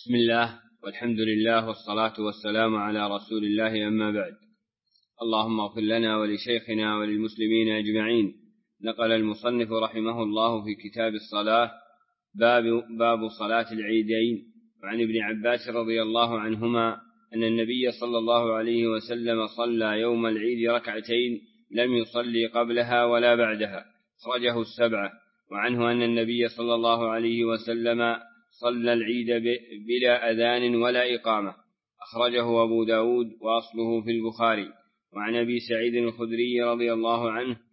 بسم الله والحمد لله والصلاة والسلام على رسول الله، أما بعد. اللهم اغفر لنا ولشيخنا وللمسلمين أجمعين. نقل المصنف رحمه الله في كتاب الصلاة باب صلاة العيدين. وعن ابن عباس رضي الله عنهما أن النبي صلى الله عليه وسلم صلى يوم العيد ركعتين لم يصلي قبلها ولا بعدها، أخرجه السبعة. وعنه أن النبي صلى الله عليه وسلم صلى العيد بلا أذان ولا إقامة، أخرجه أبو داود وأصله في البخاري. وعن أبي سعيد الخدري رضي الله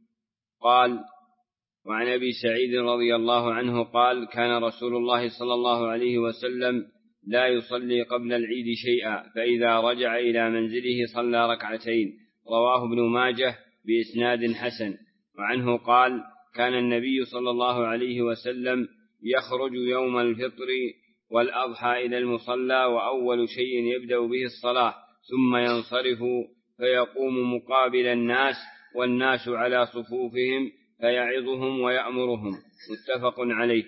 عنه قال كان رسول الله صلى الله عليه وسلم لا يصلي قبل العيد شيئا، فإذا رجع إلى منزله صلى ركعتين، رواه ابن ماجه بإسناد حسن. وعنه قال كان النبي صلى الله عليه وسلم يخرج يوم الفطر والأضحى إلى المصلى، وأول شيء يبدأ به الصلاة، ثم ينصرف فيقوم مقابل الناس والناس على صفوفهم فيعظهم ويأمرهم، متفق عليه.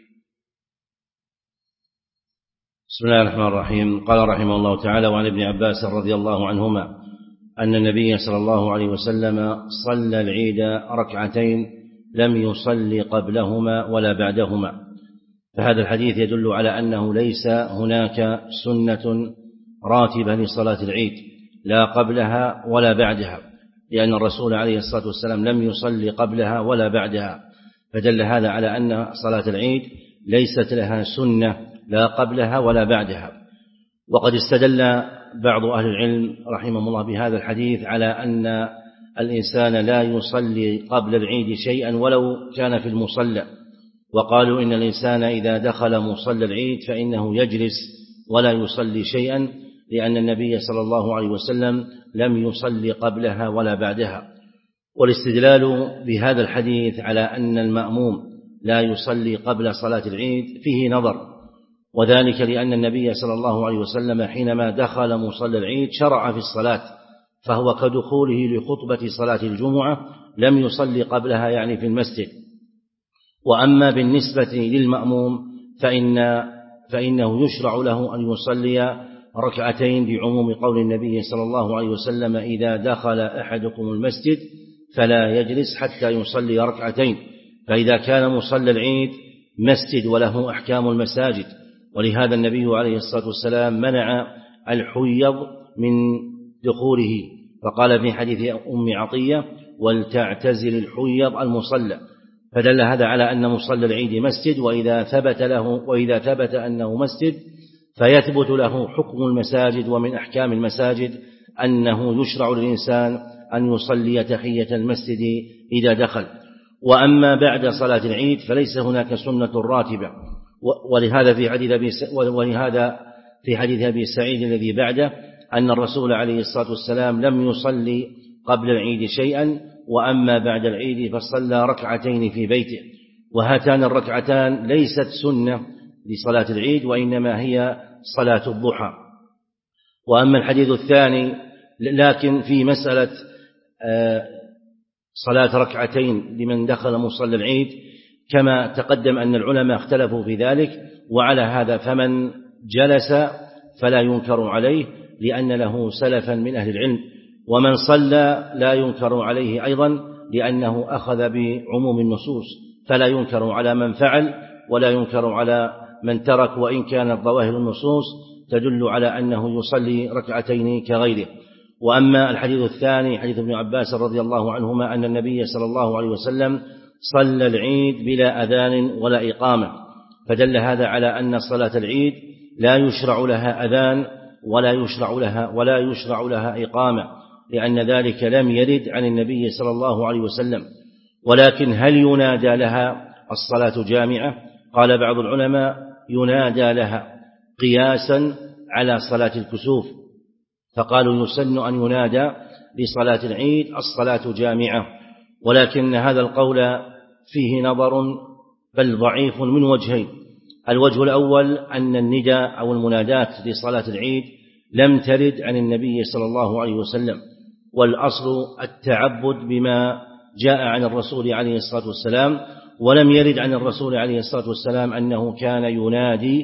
بسم الله الرحمن الرحيم. قال رحمه الله تعالى: وعن ابن عباس رضي الله عنهما أن النبي صلى الله عليه وسلم صلى العيد ركعتين لم يصلي قبلهما ولا بعدهما. فهذا الحديث يدل على أنه ليس هناك سنة راتبة لصلاة العيد لا قبلها ولا بعدها، لأن الرسول عليه الصلاة والسلام لم يصلي قبلها ولا بعدها، فدل هذا على أن صلاة العيد ليست لها سنة لا قبلها ولا بعدها. وقد استدل بعض أهل العلم رحمهم الله بهذا الحديث على أن الإنسان لا يصلي قبل العيد شيئا ولو كان في المصلى، وقالوا إن الإنسان إذا دخل مصلى العيد فإنه يجلس ولا يصلي شيئا، لأن النبي صلى الله عليه وسلم لم يصلي قبلها ولا بعدها. والاستدلال بهذا الحديث على أن المأموم لا يصلي قبل صلاة العيد فيه نظر، وذلك لأن النبي صلى الله عليه وسلم حينما دخل مصلى العيد شرع في الصلاة، فهو كدخوله لخطبة صلاة الجمعة لم يصلي قبلها، يعني في المسجد. وأما بالنسبة للمأموم فإنه يشرع له أن يصلي ركعتين بعموم قول النبي صلى الله عليه وسلم: إذا دخل أحدكم المسجد فلا يجلس حتى يصلي ركعتين. فإذا كان مصلى العيد مسجد وله أحكام المساجد، ولهذا النبي عليه الصلاة والسلام منع الحيض من دخوله، فقال في حديث أم عطية: ولتعتزل الحيض المصلى. فدل هذا على أن مصلى العيد مسجد، وإذا ثبت أنه مسجد فيثبت له حكم المساجد. ومن أحكام المساجد أنه يشرع للإنسان أن يصلي تحية المسجد إذا دخل. وأما بعد صلاة العيد فليس هناك سنة راتبة، ولهذا في حديث أبي سعيد الذي بعده أن الرسول عليه الصلاة والسلام لم يصلي قبل العيد شيئا، وأما بعد العيد فصلى ركعتين في بيته. وهاتان الركعتان ليست سنة لصلاة العيد، وإنما هي صلاة الضحى. وأما الحديث الثاني لكن في مسألة صلاة ركعتين لمن دخل مصلى العيد، كما تقدم أن العلماء اختلفوا في ذلك، وعلى هذا فمن جلس فلا ينكر عليه لأن له سلفا من أهل العلم، ومن صلى لا ينكر عليه أيضا لأنه أخذ بعموم النصوص، فلا ينكر على من فعل ولا ينكر على من ترك، وإن كانت ظواهر النصوص تدل على أنه يصلي ركعتين كغيره. وأما الحديث الثاني حديث ابن عباس رضي الله عنهما أن النبي صلى الله عليه وسلم صلى العيد بلا أذان ولا إقامة، فدل هذا على أن صلاة العيد لا يشرع لها أذان ولا يشرع لها إقامة، لأن ذلك لم يرد عن النبي صلى الله عليه وسلم. ولكن هل ينادى لها الصلاة جامعة؟ قال بعض العلماء: ينادى لها قياسا على صلاة الكسوف، فقالوا يسن أن ينادى لصلاة العيد الصلاة جامعة. ولكن هذا القول فيه نظر بل ضعيف من وجهين. الوجه الأول أن النداء أو المنادات لصلاة العيد لم ترد عن النبي صلى الله عليه وسلم، والأصل التعبد بما جاء عن الرسول عليه الصلاة والسلام، ولم يرد عن الرسول عليه الصلاة والسلام أنه كان ينادي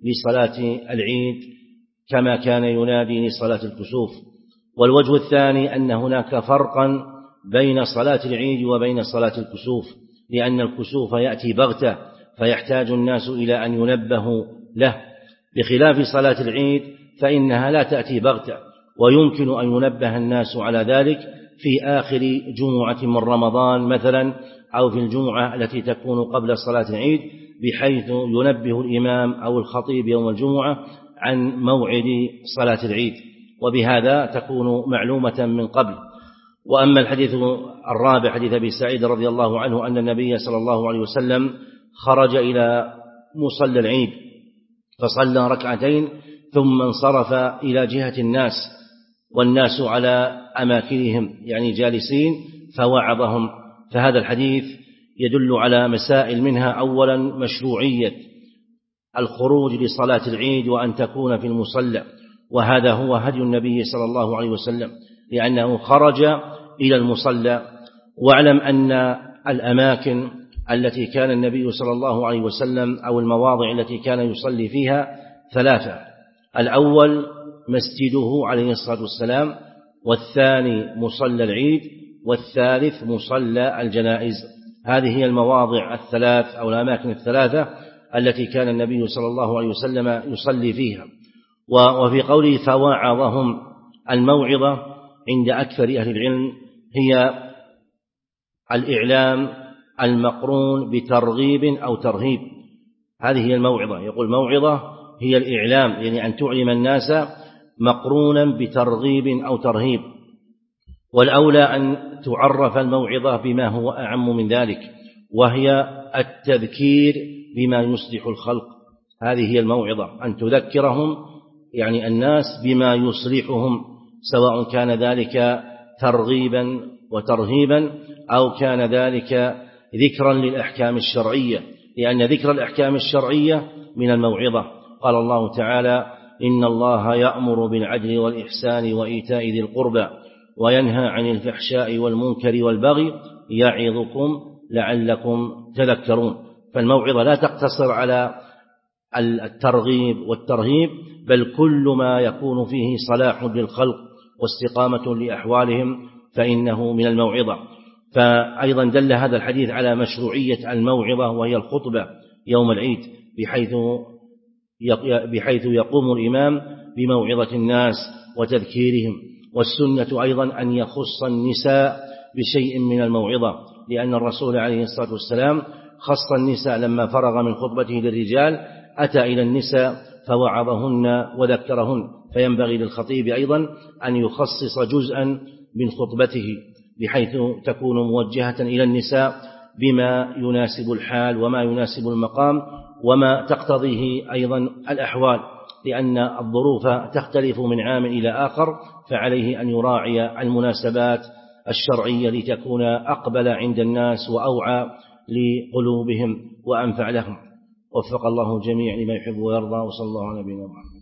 لصلاة العيد كما كان ينادي لصلاة الكسوف. والوجه الثاني أن هناك فرقا بين صلاة العيد وبين صلاة الكسوف، لأن الكسوف يأتي بغتة فيحتاج الناس إلى أن ينبهوا له، بخلاف صلاة العيد فإنها لا تأتي بغتة، ويمكن أن ينبه الناس على ذلك في آخر جمعة من رمضان مثلا، أو في الجمعة التي تكون قبل صلاة العيد، بحيث ينبه الإمام أو الخطيب يوم الجمعة عن موعد صلاة العيد، وبهذا تكون معلومة من قبل. وأما الحديث الرابع حديث أبي سعيد رضي الله عنه أن النبي صلى الله عليه وسلم خرج إلى مصلى العيد فصلى ركعتين ثم انصرف إلى جهة الناس والناس على أماكنهم يعني جالسين فوعظهم. فهذا الحديث يدل على مسائل، منها أولا مشروعية الخروج لصلاة العيد وأن تكون في المصلى، وهذا هو هدي النبي صلى الله عليه وسلم لأنه خرج إلى المصلى. واعلم أن الأماكن التي كان النبي صلى الله عليه وسلم أو المواضع التي كان يصلي فيها ثلاثة: الأول مسجده عليه الصلاة والسلام، والثاني مصلى العيد، والثالث مصلى الجنائز. هذه هي المواضع الثلاث أو الأماكن الثلاثة التي كان النبي صلى الله عليه وسلم يصلي فيها. وفي قوله فوعظهم، الموعظة عند أكثر أهل العلم هي الإعلام المقرون بترغيب أو ترهيب، هذه هي الموعظة. يقول موعظة هي الإعلام، يعني أن تعلم الناس مقرونا بترغيب أو ترهيب، والأولى أن تعرف الموعظة بما هو أعم من ذلك، وهي التذكير بما يصلح الخلق. هذه هي الموعظة، أن تذكرهم يعني الناس بما يصلحهم، سواء كان ذلك ترغيبا وترهيبا أو كان ذلك ذكرا للأحكام الشرعية، لأن ذكر الأحكام الشرعية من الموعظة. قال الله تعالى: إن الله يأمر بالعدل والإحسان وإيتاء ذي القربى وينهى عن الفحشاء والمنكر والبغي يعظكم لعلكم تذكرون. فالموعظة لا تقتصر على الترغيب والترهيب، بل كل ما يكون فيه صلاح للخلق واستقامة لأحوالهم فإنه من الموعظة. فأيضا دل هذا الحديث على مشروعية الموعظة، وهي الخطبة يوم العيد، بحيث يقوم الإمام بموعظة الناس وتذكيرهم. والسنة أيضا أن يخص النساء بشيء من الموعظة، لأن الرسول عليه الصلاة والسلام خص النساء لما فرغ من خطبته للرجال، أتى إلى النساء فوعظهن وذكرهن. فينبغي للخطيب أيضا أن يخصص جزءا من خطبته بحيث تكون موجهة إلى النساء بما يناسب الحال وما يناسب المقام وما تقتضيه أيضا الأحوال، لأن الظروف تختلف من عام إلى آخر، فعليه أن يراعي المناسبات الشرعية لتكون أقبل عند الناس وأوعى لقلوبهم وأنفع لهم. وفق الله الجميع لما يحب ويرضى، وصلى الله على نبينا محمد.